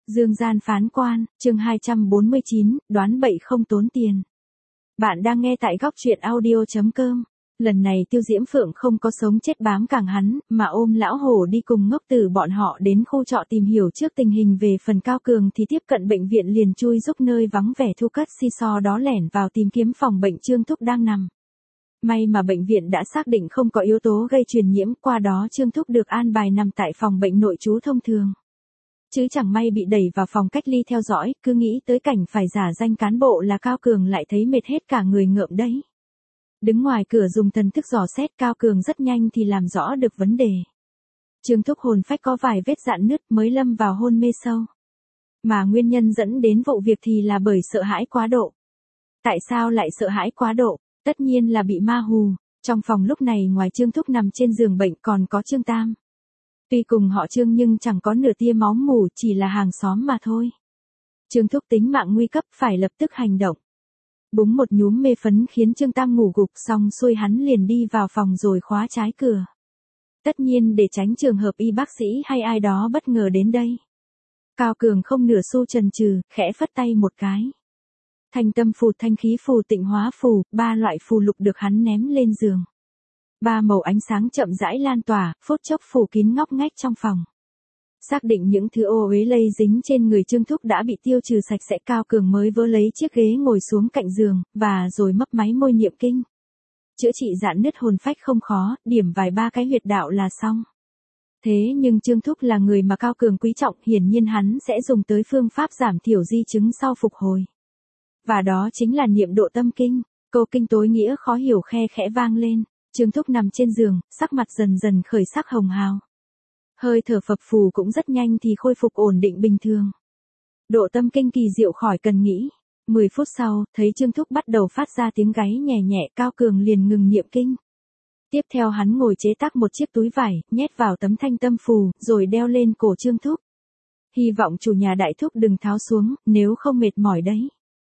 Dương gian phán quan, chương 249, đoán bậy không tốn tiền. Bạn đang nghe tại góc truyện audio.com. Lần này Tiêu Diễm Phượng không có sống chết bám càng hắn, mà ôm lão hổ đi cùng ngốc tử bọn họ đến khu trọ tìm hiểu trước tình hình về phần Cao Cường thì tiếp cận bệnh viện liền chui giúp nơi vắng vẻ thu cất si so đó lẻn vào tìm kiếm phòng bệnh Trương Thúc đang nằm. May mà bệnh viện đã xác định không có yếu tố gây truyền nhiễm, qua đó Trương Thúc được an bài nằm tại phòng bệnh nội trú thông thường. Chứ chẳng may bị đẩy vào phòng cách ly theo dõi, cứ nghĩ tới cảnh phải giả danh cán bộ là Cao Cường lại thấy mệt hết cả người ngợm đấy. Đứng ngoài cửa dùng thần thức dò xét Cao Cường rất nhanh thì làm rõ được vấn đề. Trương Thúc hồn phách có vài vết rạn nứt mới lâm vào hôn mê sâu. Mà nguyên nhân dẫn đến vụ việc thì là bởi sợ hãi quá độ. Tại sao lại sợ hãi quá độ? Tất nhiên là bị ma hù. Trong phòng lúc này ngoài Trương Thúc nằm trên giường bệnh còn có Trương Tam. Tuy cùng họ Trương nhưng chẳng có nửa tia máu mủ, chỉ là hàng xóm mà thôi. Trương Thúc tính mạng nguy cấp phải lập tức hành động. Búng một nhúm mê phấn khiến Trương Tam ngủ gục, xong xuôi hắn liền đi vào phòng rồi khóa trái cửa. Tất nhiên để tránh trường hợp y bác sĩ hay ai đó bất ngờ đến đây. Cao Cường không nửa xu chần chừ, khẽ phất tay một cái. Thanh tâm phù, thanh khí phù, tịnh hóa phù, 3 loại phù lục được hắn ném lên giường. 3 màu ánh sáng chậm rãi lan tỏa, phút chốc phủ kín ngóc ngách trong phòng. Xác định những thứ ô uế lây dính trên người Trương Thúc đã bị tiêu trừ sạch sẽ, Cao Cường mới vớ lấy chiếc ghế ngồi xuống cạnh giường, và rồi mấp máy môi niệm kinh. Chữa trị rạn nứt hồn phách không khó, điểm vài 3 cái huyệt đạo là xong. Thế nhưng Trương Thúc là người mà Cao Cường quý trọng, hiển nhiên hắn sẽ dùng tới phương pháp giảm thiểu di chứng sau phục hồi. Và đó chính là niệm độ tâm kinh. Câu kinh tối nghĩa khó hiểu khe khẽ vang lên. Trương Thúc nằm trên giường, sắc mặt dần dần khởi sắc hồng hào. Hơi thở phập phù cũng rất nhanh thì khôi phục ổn định bình thường. Độ tâm kinh kỳ diệu khỏi cần nghĩ. 10 phút sau, thấy Trương Thúc bắt đầu phát ra tiếng gáy nhẹ nhẹ, Cao Cường liền ngừng niệm kinh. Tiếp theo hắn ngồi chế tác một chiếc túi vải, nhét vào tấm thanh tâm phù, rồi đeo lên cổ Trương Thúc. Hy vọng chủ nhà đại thúc đừng tháo xuống, nếu không mệt mỏi đấy.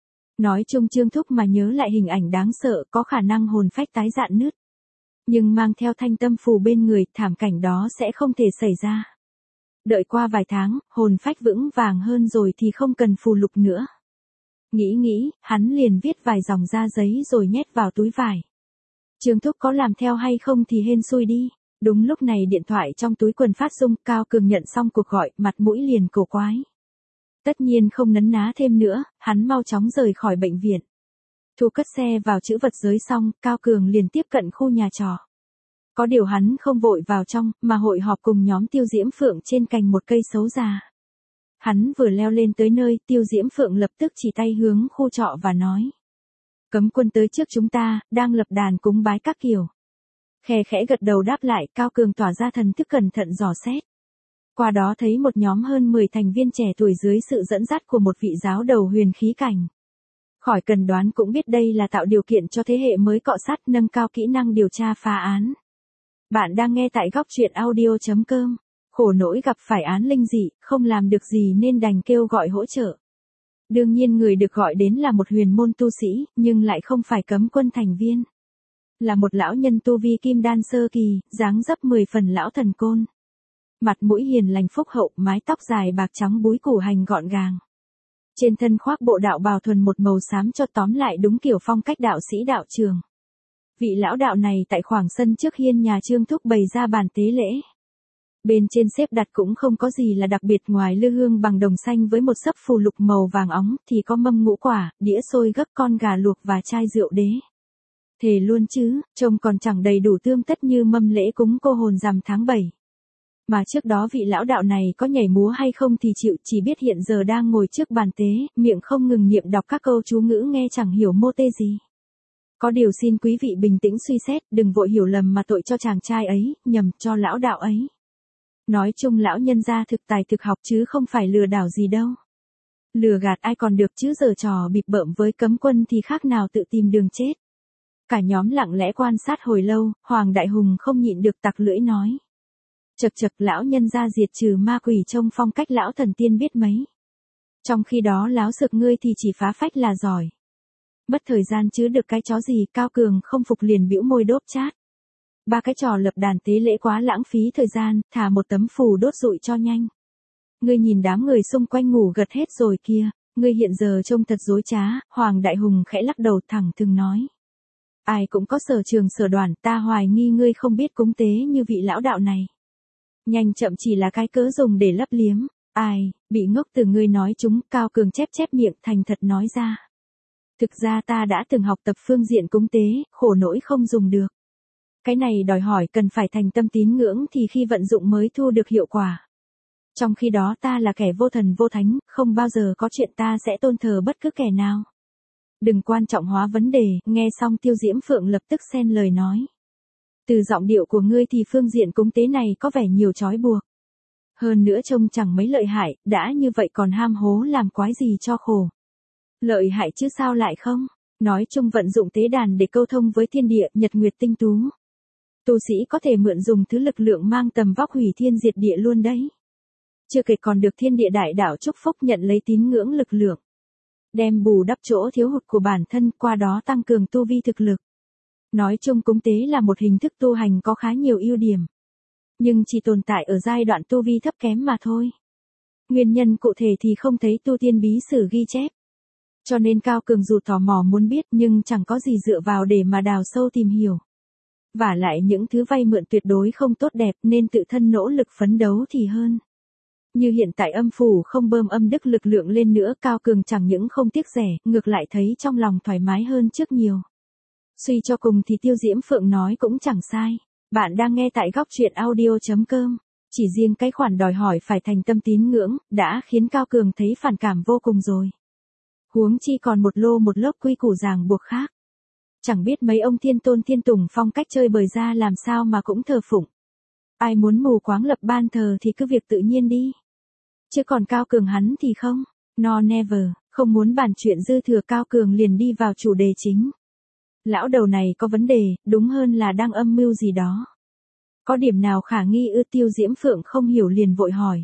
Nói chung Trương Thúc mà nhớ lại hình ảnh đáng sợ, có khả năng hồn phách tái rạn nứt. Nhưng mang theo thanh tâm phù bên người, thảm cảnh đó sẽ không thể xảy ra. Đợi qua vài tháng, hồn phách vững vàng hơn rồi thì không cần phù lục nữa. Nghĩ, hắn liền viết vài dòng ra giấy rồi nhét vào túi vải. Trương Thúc có làm theo hay không thì hên xui đi. Đúng lúc này điện thoại trong túi quần phát rung, Cao Cường nhận xong cuộc gọi, mặt mũi liền cổ quái. Tất nhiên không nấn ná thêm nữa, hắn mau chóng rời khỏi bệnh viện. Thu cất xe vào trữ vật giới xong, Cao Cường liền tiếp cận khu nhà trọ. Có điều hắn không vội vào trong, mà hội họp cùng nhóm Tiêu Diễm Phượng trên cành một cây sấu già. Hắn vừa leo lên tới nơi, Tiêu Diễm Phượng lập tức chỉ tay hướng khu trọ và nói. Cấm quân tới trước chúng ta, đang lập đàn cúng bái các kiểu. Khẽ khẽ gật đầu đáp lại, Cao Cường tỏa ra thần thức cẩn thận dò xét. Qua đó thấy một nhóm hơn 10 thành viên trẻ tuổi dưới sự dẫn dắt của một vị giáo đầu huyền khí cảnh. Khỏi cần đoán cũng biết đây là tạo điều kiện cho thế hệ mới cọ sát, nâng cao kỹ năng điều tra phá án. Bạn đang nghe tại góc truyện audio.com. Khổ nỗi gặp phải án linh dị, không làm được gì nên đành kêu gọi hỗ trợ. Đương nhiên người được gọi đến là một huyền môn tu sĩ, nhưng lại không phải cấm quân thành viên. Là một lão nhân tu vi kim đan sơ kỳ, dáng dấp 10 phần lão thần côn. Mặt mũi hiền lành phúc hậu, mái tóc dài bạc trắng búi củ hành gọn gàng. Trên thân khoác bộ đạo bào thuần một màu xám, cho tóm lại đúng kiểu phong cách đạo sĩ đạo trường. Vị lão đạo này tại khoảng sân trước hiên nhà Trương Thúc bày ra bàn tế lễ. Bên trên xếp đặt cũng không có gì là đặc biệt, ngoài lư hương bằng đồng xanh với một sấp phù lục màu vàng óng thì có mâm ngũ quả, đĩa xôi gấc, con gà luộc và chai rượu đế. Thề luôn chứ, trông còn chẳng đầy đủ tươm tất như mâm lễ cúng cô hồn rằm tháng 7. Mà trước đó vị lão đạo này có nhảy múa hay không thì chịu, chỉ biết hiện giờ đang ngồi trước bàn tế, miệng không ngừng niệm đọc các câu chú ngữ nghe chẳng hiểu mô tê gì. Có điều xin quý vị bình tĩnh suy xét, đừng vội hiểu lầm mà tội cho chàng trai ấy, nhầm cho lão đạo ấy. Nói chung lão nhân gia thực tài thực học chứ không phải lừa đảo gì đâu. Lừa gạt ai còn được chứ giở trò bịp bợm với cấm quân thì khác nào tự tìm đường chết. Cả nhóm lặng lẽ quan sát hồi lâu, Hoàng Đại Hùng không nhịn được tặc lưỡi nói. Chật lão nhân gia diệt trừ ma quỷ trông phong cách lão thần tiên biết mấy. Trong khi đó láo sực ngươi thì chỉ phá phách là giỏi. Mất thời gian chứ được cái chó gì, Cao Cường không phục liền bĩu môi đốt chát. 3 cái trò lập đàn tế lễ quá lãng phí thời gian, thả một tấm phù đốt rụi cho nhanh. Ngươi nhìn đám người xung quanh ngủ gật hết rồi kia, ngươi hiện giờ trông thật dối trá, Hoàng Đại Hùng khẽ lắc đầu thẳng thừng nói. Ai cũng có sở trường sở đoàn, ta hoài nghi ngươi không biết cúng tế như vị lão đạo này. Nhanh chậm chỉ là cái cớ dùng để lấp liếm. Ai, bị ngốc từ ngươi nói chúng, Cao Cường chép chép miệng thành thật nói ra. Thực ra ta đã từng học tập phương diện cúng tế, khổ nỗi không dùng được. Cái này đòi hỏi cần phải thành tâm tín ngưỡng thì khi vận dụng mới thu được hiệu quả. Trong khi đó ta là kẻ vô thần vô thánh, không bao giờ có chuyện ta sẽ tôn thờ bất cứ kẻ nào. Đừng quan trọng hóa vấn đề, nghe xong Tiêu Diễm Phượng lập tức xen lời nói. Từ giọng điệu của ngươi thì phương diện cúng tế này có vẻ nhiều trói buộc. Hơn nữa trông chẳng mấy lợi hại, đã như vậy còn ham hố làm quái gì cho khổ. Lợi hại chứ sao lại không? Nói chung vận dụng tế đàn để câu thông với thiên địa, nhật nguyệt tinh tú. Tu sĩ có thể mượn dùng thứ lực lượng mang tầm vóc hủy thiên diệt địa luôn đấy. Chưa kể còn được thiên địa đại đạo chúc phúc nhận lấy tín ngưỡng lực lượng. Đem bù đắp chỗ thiếu hụt của bản thân, qua đó tăng cường tu vi thực lực. Nói chung cúng tế là một hình thức tu hành có khá nhiều ưu điểm. Nhưng chỉ tồn tại ở giai đoạn tu vi thấp kém mà thôi. Nguyên nhân cụ thể thì không thấy tu tiên bí sử ghi chép. Cho nên Cao Cường dù tò mò muốn biết nhưng chẳng có gì dựa vào để mà đào sâu tìm hiểu. Vả lại những thứ vay mượn tuyệt đối không tốt đẹp nên tự thân nỗ lực phấn đấu thì hơn. Như hiện tại âm phủ không bơm âm đức lực lượng lên nữa, Cao Cường chẳng những không tiếc rẻ, ngược lại thấy trong lòng thoải mái hơn trước nhiều. Suy cho cùng thì Tiêu Diễm Phượng nói cũng chẳng sai. Bạn đang nghe tại góc truyện audio.com. Chỉ riêng cái khoản đòi hỏi phải thành tâm tín ngưỡng, đã khiến Cao Cường thấy phản cảm vô cùng rồi. Huống chi còn một lô một lớp quy củ ràng buộc khác. Chẳng biết mấy ông thiên tôn thiên tùng phong cách chơi bời ra làm sao mà cũng thờ phụng. Ai muốn mù quáng lập ban thờ thì cứ việc tự nhiên đi. Chứ còn Cao Cường hắn thì không. No never, không muốn bàn chuyện dư thừa, Cao Cường liền đi vào chủ đề chính. Lão đầu này có vấn đề, đúng hơn là đang âm mưu gì đó. Có điểm nào khả nghi ư? Tiêu Diễm Phượng không hiểu liền vội hỏi.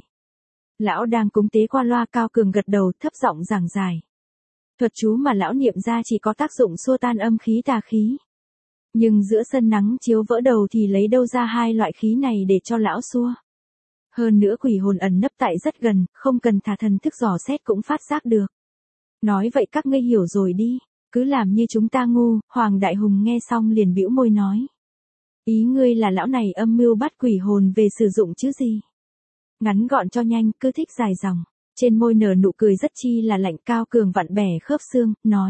Lão đang cúng tế qua loa. Cao Cường gật đầu thấp giọng giảng giải. Thuật chú mà lão niệm ra chỉ có tác dụng xua tan âm khí tà khí. Nhưng giữa sân nắng chiếu vỡ đầu thì lấy đâu ra hai loại khí này để cho lão xua. Hơn nữa quỷ hồn ẩn nấp tại rất gần, không cần thả thần thức dò xét cũng phát giác được. Nói vậy các ngươi hiểu rồi đi, cứ làm như chúng ta ngu. Hoàng Đại Hùng nghe xong liền bĩu môi nói. Ý ngươi là lão này âm mưu bắt quỷ hồn về sử dụng chứ gì? Ngắn gọn cho nhanh, cứ thích dài dòng. Trên môi nở nụ cười rất chi là lạnh. Cao Cường vặn bẻ khớp xương, nói.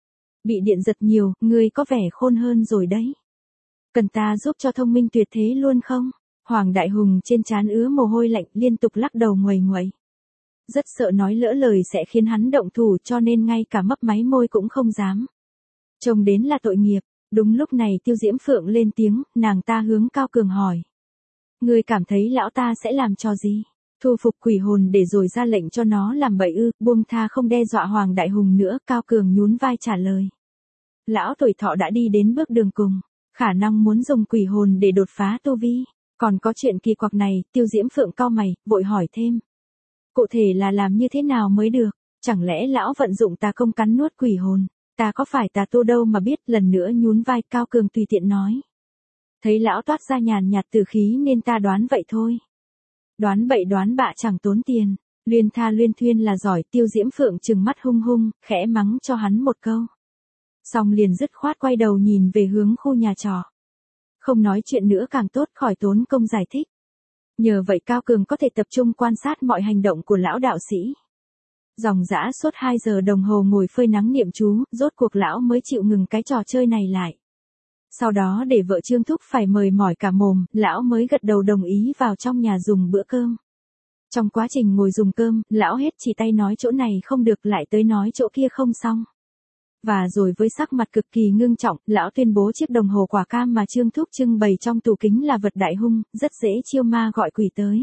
Bị điện giật nhiều, ngươi có vẻ khôn hơn rồi đấy. Cần ta giúp cho thông minh tuyệt thế luôn không? Hoàng Đại Hùng trên trán ứa mồ hôi lạnh, liên tục lắc đầu nguầy nguậy. Rất sợ nói lỡ lời sẽ khiến hắn động thủ, cho nên ngay cả mấp máy môi cũng không dám. Trông đến là tội nghiệp. Đúng lúc này Tiêu Diễm Phượng lên tiếng, nàng ta hướng Cao Cường hỏi. Ngươi cảm thấy lão ta sẽ làm trò gì? Thu phục quỷ hồn để rồi ra lệnh cho nó làm bậy ư? Buông tha không đe dọa Hoàng Đại Hùng nữa. Cao Cường nhún vai trả lời. Lão tuổi thọ đã đi đến bước đường cùng, khả năng muốn dùng quỷ hồn để đột phá tu vi. Còn có chuyện kỳ quặc này. Tiêu Diễm Phượng cau mày, vội hỏi thêm. Cụ thể là làm như thế nào mới được? Chẳng lẽ lão vận dụng tà công cắn nuốt quỷ hồn? Ta có phải tà tu đâu mà biết. Lần nữa nhún vai. Cao Cường tùy tiện nói. Thấy lão toát ra nhàn nhạt tử khí nên ta đoán vậy thôi. Đoán bậy đoán bạ chẳng tốn tiền. Luyên tha luyên thuyên là giỏi. Tiêu Diễm Phượng trừng mắt hung hung, khẽ mắng cho hắn một câu. Xong liền dứt khoát quay đầu nhìn về hướng khu nhà trọ. Không nói chuyện nữa càng tốt, khỏi tốn công giải thích. Nhờ vậy Cao Cường có thể tập trung quan sát mọi hành động của lão đạo sĩ. Dòng dã suốt 2 giờ đồng hồ ngồi phơi nắng niệm chú, rốt cuộc lão mới chịu ngừng cái trò chơi này lại. Sau đó để vợ Trương Thúc phải mời mỏi cả mồm, lão mới gật đầu đồng ý vào trong nhà dùng bữa cơm. Trong quá trình ngồi dùng cơm, lão hết chỉ tay nói chỗ này không được lại tới nói chỗ kia không xong. Và rồi với sắc mặt cực kỳ ngưng trọng, lão tuyên bố chiếc đồng hồ quả cam mà Trương Thúc trưng bày trong tủ kính là vật đại hung, rất dễ chiêu ma gọi quỷ tới.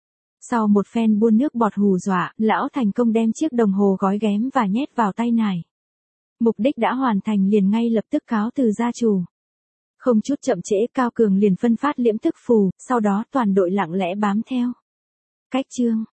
Sau một phen buôn nước bọt hù dọa, lão thành công đem chiếc đồng hồ gói ghém và nhét vào tay nải. Mục đích đã hoàn thành, liền ngay lập tức cáo từ gia chủ. Không chút chậm trễ, Cao Cường liền phân phát liễm thức phù, sau đó toàn đội lặng lẽ bám theo. Cách chương